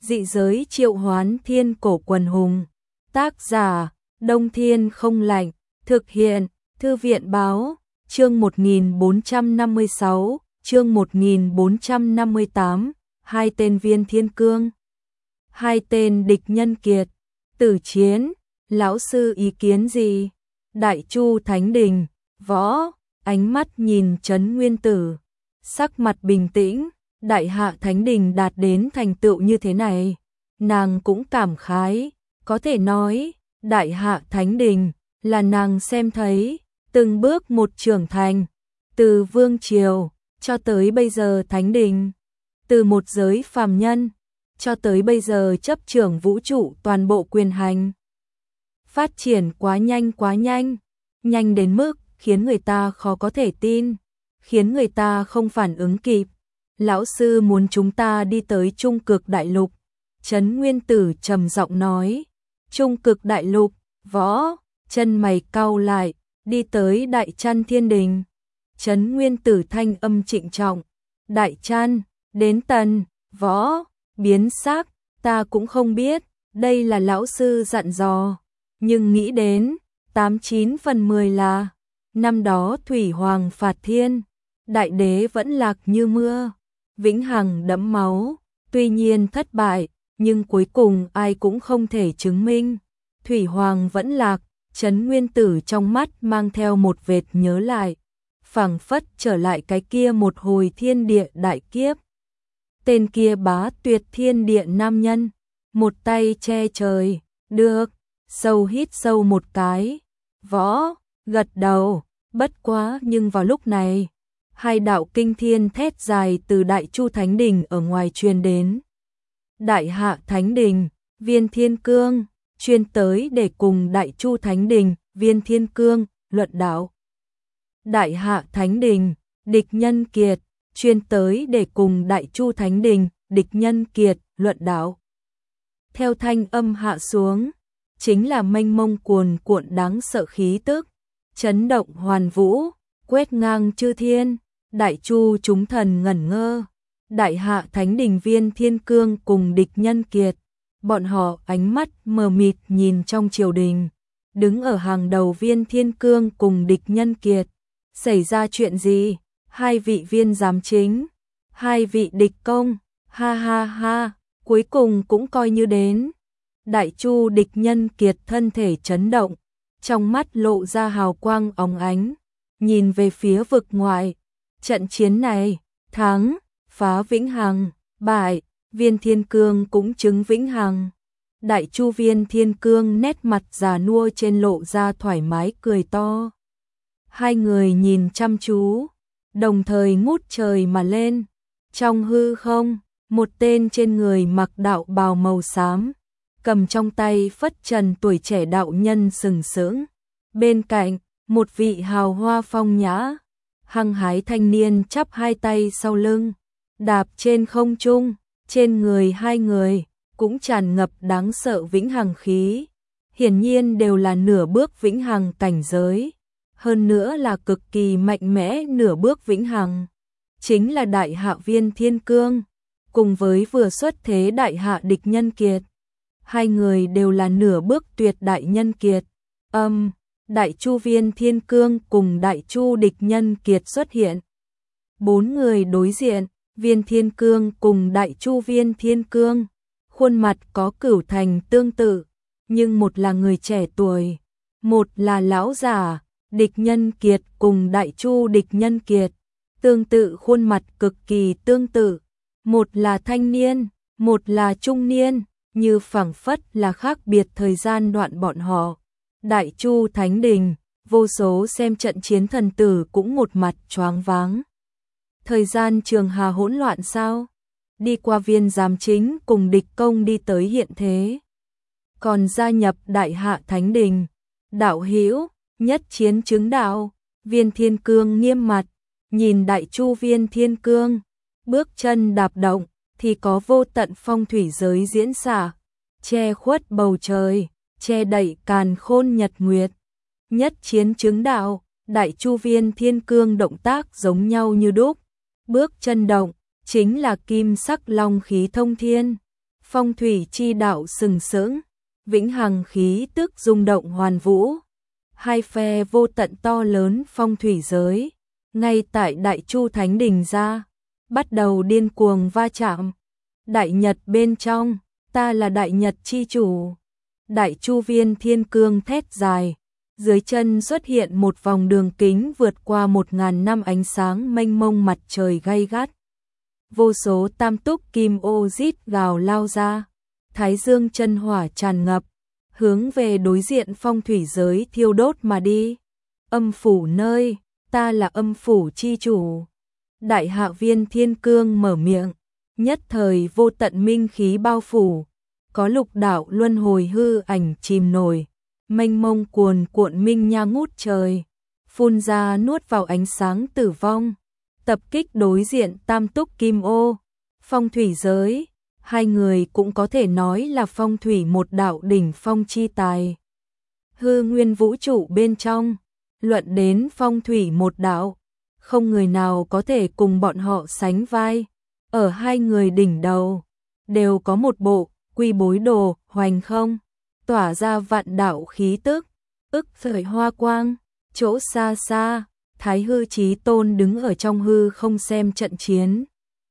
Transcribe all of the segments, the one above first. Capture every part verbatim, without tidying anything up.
Dị giới triệu hoán thiên cổ quần hùng. Tác giả, Đông Thiên Không Lạnh. Thực hiện, Thư viện Báo. Chương một nghìn bốn trăm năm mươi sáu, chương một nghìn bốn trăm năm mươi tám, hai tên Viên Thiên Cương. Hai tên địch nhân kiệt. Tử chiến, lão sư ý kiến gì? Đại Chu Thánh Đình, võ, ánh mắt nhìn Trấn Nguyên Tử. Sắc mặt bình tĩnh, Đại Hạ Thánh Đình đạt đến thành tựu như thế này. Nàng cũng cảm khái, có thể nói, Đại Hạ Thánh Đình là nàng xem thấy, từng bước một trưởng thành, từ vương triều cho tới bây giờ Thánh Đình, từ một giới phàm nhân cho tới bây giờ chấp trưởng vũ trụ toàn bộ quyền hành. Phát triển quá nhanh quá nhanh, nhanh đến mức khiến người ta khó có thể tin, khiến người ta không phản ứng kịp. Lão sư muốn chúng ta đi tới Trung Cực Đại Lục. Trấn Nguyên Tử trầm giọng nói. Trung Cực Đại Lục, võ, chân mày cau lại, đi tới Đại Trăn Thiên Đình. Trấn Nguyên Tử thanh âm trịnh trọng. Đại Trăn, đến tần, võ, biến sắc, ta cũng không biết, đây là lão sư dặn dò. Nhưng nghĩ đến, tám chín phần mười là, năm đó Thủy Hoàng phạt thiên, đại đế vẫn lạc như mưa, vĩnh hằng đẫm máu, tuy nhiên thất bại, nhưng cuối cùng ai cũng không thể chứng minh. Thủy Hoàng vẫn lạc, Trấn Nguyên Tử trong mắt mang theo một vệt nhớ lại, phảng phất trở lại cái kia một hồi thiên địa đại kiếp. Tên kia bá tuyệt thiên địa nam nhân, một tay che trời, được, sâu hít sâu một cái, võ, gật đầu, bất quá nhưng vào lúc này, hai đạo kinh thiên thét dài từ Đại Chu Thánh Đình ở ngoài truyền đến. Đại Hạ Thánh Đình, Viên Thiên Cương, chuyên tới để cùng Đại Chu Thánh Đình, Viên Thiên Cương, luận đạo. Đại Hạ Thánh Đình, địch nhân kiệt, chuyên tới để cùng Đại Chu Thánh Đình, địch nhân kiệt, luận đạo. Theo thanh âm hạ xuống, chính là mênh mông cuồn cuộn đáng sợ khí tức, chấn động hoàn vũ, quét ngang chư thiên. Đại Chu chúng thần ngẩn ngơ. Đại Hạ Thánh Đình Viên Thiên Cương cùng địch nhân kiệt, bọn họ ánh mắt mờ mịt nhìn trong triều đình, đứng ở hàng đầu Viên Thiên Cương cùng địch nhân kiệt. Xảy ra chuyện gì? Hai vị viên giám chính, hai vị địch công, ha ha ha, cuối cùng cũng coi như đến. Đại Chu địch nhân kiệt thân thể chấn động, trong mắt lộ ra hào quang óng ánh, nhìn về phía vực ngoại. Trận chiến này, thắng, phá vĩnh hằng, bại, Viên Thiên Cương cũng chứng vĩnh hằng. Đại Chu Viên Thiên Cương nét mặt già nua trên lộ ra thoải mái cười to. Hai người nhìn chăm chú, đồng thời ngút trời mà lên. Trong hư không, một tên trên người mặc đạo bào màu xám, cầm trong tay phất trần tuổi trẻ đạo nhân sừng sững. Bên cạnh, một vị hào hoa phong nhã, hăng hái thanh niên chắp hai tay sau lưng, đạp trên không trung, trên người hai người cũng tràn ngập đáng sợ vĩnh hằng khí, hiển nhiên đều là nửa bước vĩnh hằng cảnh giới, hơn nữa là cực kỳ mạnh mẽ nửa bước vĩnh hằng, chính là Đại Hạ Viên Thiên Cương, cùng với vừa xuất thế Đại Hạ địch nhân kiệt. Hai người đều là nửa bước tuyệt đại nhân kiệt. Âm, Đại Chu Viên Thiên Cương cùng Đại Chu địch nhân kiệt xuất hiện. Bốn người đối diện, Viên Thiên Cương cùng Đại Chu Viên Thiên Cương, khuôn mặt có cửu thành tương tự, nhưng một là người trẻ tuổi, một là lão già. Địch nhân kiệt cùng Đại Chu địch nhân kiệt, tương tự khuôn mặt cực kỳ tương tự, một là thanh niên, một là trung niên, như phảng phất là khác biệt thời gian đoạn bọn họ. Đại Chu Thánh Đình, vô số xem trận chiến thần tử cũng một mặt choáng váng. Thời gian trường hà hỗn loạn sao? Đi qua viên giám chính cùng địch công đi tới hiện thế. Còn gia nhập Đại Hạ Thánh Đình, đạo hữu, nhất chiến chứng đạo. Viên Thiên Cương nghiêm mặt, nhìn Đại Chu Viên Thiên Cương, bước chân đạp động, thì có vô tận phong thủy giới diễn xả, che khuất bầu trời, che đậy càn khôn nhật nguyệt. Nhất chiến chứng đạo, Đại Chu Viên Thiên Cương động tác giống nhau như đúc, bước chân động, chính là kim sắc long khí thông thiên, phong thủy chi đạo sừng sững, vĩnh hằng khí tức rung động hoàn vũ. Hai phe vô tận to lớn phong thủy giới, ngay tại Đại Chu Thánh Đình ra, bắt đầu điên cuồng va chạm. Đại Nhật bên trong, ta là Đại Nhật chi chủ. Đại Chu Viên Thiên Cương thét dài, dưới chân xuất hiện một vòng đường kính vượt qua một ngàn năm ánh sáng mênh mông mặt trời gay gắt. Vô số tam túc kim ô rít gào lao ra, thái dương chân hỏa tràn ngập, hướng về đối diện phong thủy giới thiêu đốt mà đi. Âm phủ nơi, ta là âm phủ chi chủ. Đại Hạ Viên Thiên Cương mở miệng, nhất thời vô tận minh khí bao phủ, có lục đạo luân hồi hư ảnh chìm nổi, mênh mông cuồn cuộn minh nha ngút trời, phun ra nuốt vào ánh sáng tử vong, tập kích đối diện tam túc kim ô. Phong thủy giới, hai người cũng có thể nói là phong thủy một đạo đỉnh phong chi tài. Hư nguyên vũ trụ bên trong, luận đến phong thủy một đạo, không người nào có thể cùng bọn họ sánh vai. Ở hai người đỉnh đầu, đều có một bộ quy bối đồ hoành không, tỏa ra vạn đạo khí tức, ức thời hoa quang. Chỗ xa xa, Thái Hư Chí Tôn đứng ở trong hư không xem trận chiến,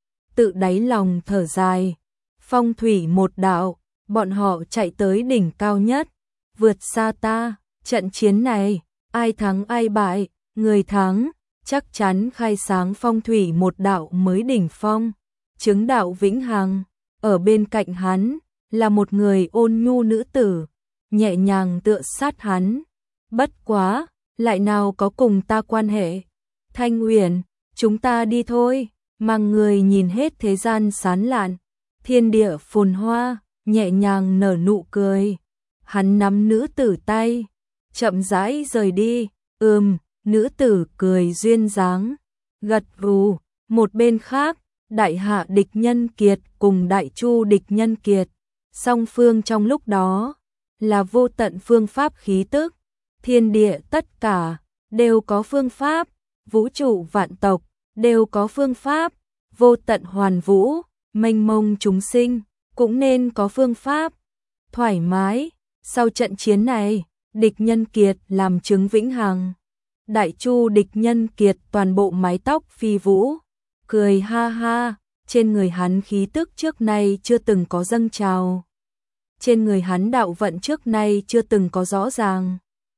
tự đáy lòng thở dài. Phong thủy một đạo, bọn họ chạy tới đỉnh cao nhất, vượt xa ta. Trận chiến này, ai thắng ai bại, người thắng chắc chắn khai sáng phong thủy một đạo mới đỉnh phong, chứng đạo vĩnh hằng. Ở bên cạnh hắn là một người ôn nhu nữ tử, nhẹ nhàng tựa sát hắn. Bất quá, lại nào có cùng ta quan hệ. Thanh Uyển, chúng ta đi thôi. Mang người nhìn hết thế gian sán lạn, thiên địa phồn hoa, nhẹ nhàng nở nụ cười. Hắn nắm nữ tử tay, chậm rãi rời đi. Ừm, nữ tử cười duyên dáng, gật gù. Một bên khác, Đại Hạ Địch Nhân Kiệt cùng Đại Chu Địch Nhân Kiệt, song phương trong lúc đó là vô tận phương pháp khí tức. Thiên địa tất cả đều có phương pháp, vũ trụ vạn tộc đều có phương pháp, vô tận hoàn vũ, mênh mông chúng sinh cũng nên có phương pháp. Thoải mái, sau trận chiến này, Địch Nhân Kiệt làm chứng vĩnh hằng. Đại Chu Địch Nhân Kiệt toàn bộ mái tóc phi vũ, cười ha ha, trên người hắn khí tức trước nay chưa từng có dâng trào. Trên người hắn đạo vận trước nay chưa từng có rõ ràng.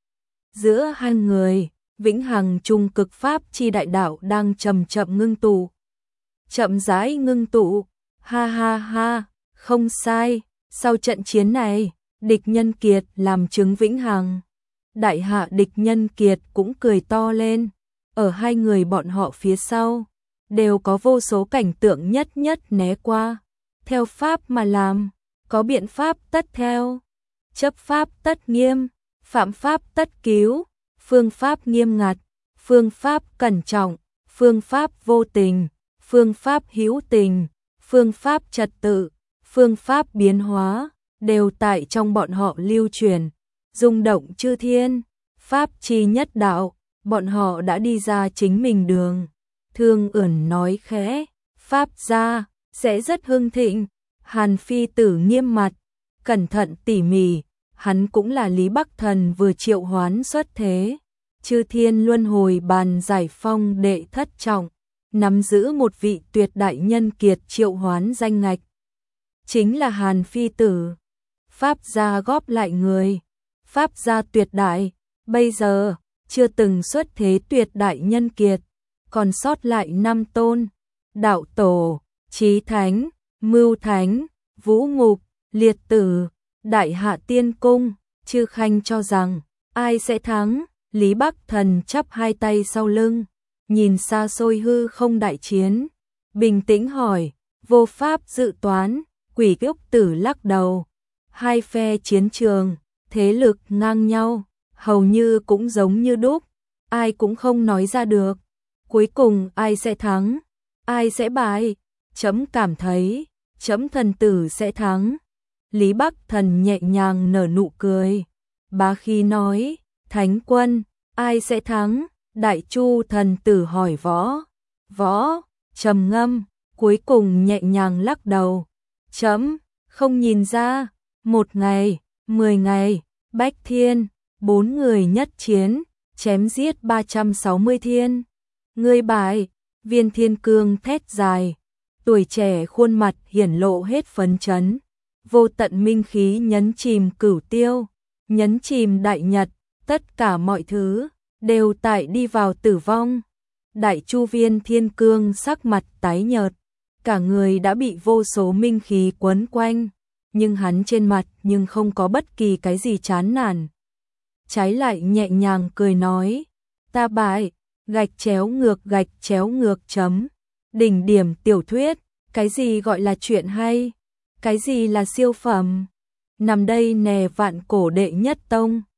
Giữa hai người, vĩnh hằng trung cực pháp chi đại đạo đang chậm chậm ngưng tụ. Chậm rãi ngưng tụ, ha ha ha, không sai, sau trận chiến này, Địch Nhân Kiệt làm chứng vĩnh hằng. Đại Hạ Địch Nhân Kiệt cũng cười to lên, ở hai người bọn họ phía sau, đều có vô số cảnh tượng nhất nhất né qua. Theo pháp mà làm, có biện pháp tất theo, chấp pháp tất nghiêm, phạm pháp tất cứu, phương pháp nghiêm ngặt, phương pháp cẩn trọng, phương pháp vô tình, phương pháp hữu tình, phương pháp trật tự, phương pháp biến hóa, đều tại trong bọn họ lưu truyền, rung động chư thiên. Pháp chi nhất đạo, bọn họ đã đi ra chính mình đường. Thương Ưỡn nói khẽ, pháp gia sẽ rất hưng thịnh. Hàn Phi Tử nghiêm mặt, cẩn thận tỉ mỉ, hắn cũng là Lý Bắc Thần vừa triệu hoán xuất thế. Chư thiên luân hồi bàn giải phong đệ thất trọng, nắm giữ một vị tuyệt đại nhân kiệt triệu hoán danh ngạch. Chính là Hàn Phi Tử. Pháp gia góp lại người, pháp gia tuyệt đại, bây giờ chưa từng xuất thế tuyệt đại nhân kiệt, còn sót lại năm tôn: Đạo Tổ, Chí Thánh, Mưu Thánh, Vũ Ngục, Liệt Tử, Đại Hạ Tiên Cung. Chư Khanh cho rằng ai sẽ thắng? Lý Bắc Thần chắp hai tay sau lưng, nhìn xa xôi hư không đại chiến, bình tĩnh hỏi. Vô pháp dự toán. Quỷ Ốc Tử lắc đầu. Hai phe chiến trường, thế lực ngang nhau, hầu như cũng giống như đúc, ai cũng không nói ra được. Cuối cùng ai sẽ thắng, ai sẽ bại? Chấm cảm thấy, chấm thần tử sẽ thắng. Lý Bắc Thần nhẹ nhàng nở nụ cười, bá khí nói. Thánh quân, ai sẽ thắng? Đại Chu thần tử hỏi Võ. Võ trầm ngâm, cuối cùng nhẹ nhàng lắc đầu. Chấm Không nhìn ra, một ngày, mười ngày, Bách Thiên, bốn người nhất chiến, chém giết ba trăm sáu mươi thiên. Ngươi bại, Viên Thiên Cương thét dài, tuổi trẻ khuôn mặt hiển lộ hết phấn chấn, vô tận minh khí nhấn chìm cửu tiêu, nhấn chìm đại nhật, tất cả mọi thứ đều tại đi vào tử vong. Đại Chu Viên Thiên Cương sắc mặt tái nhợt, cả người đã bị vô số minh khí quấn quanh, nhưng hắn trên mặt nhưng không có bất kỳ cái gì chán nản. Trái lại nhẹ nhàng cười nói, ta bại, gạch chéo ngược gạch chéo ngược chấm. Đỉnh điểm tiểu thuyết, cái gì gọi là chuyện hay, cái gì là siêu phẩm. Nằm đây nè vạn cổ đệ nhất tông.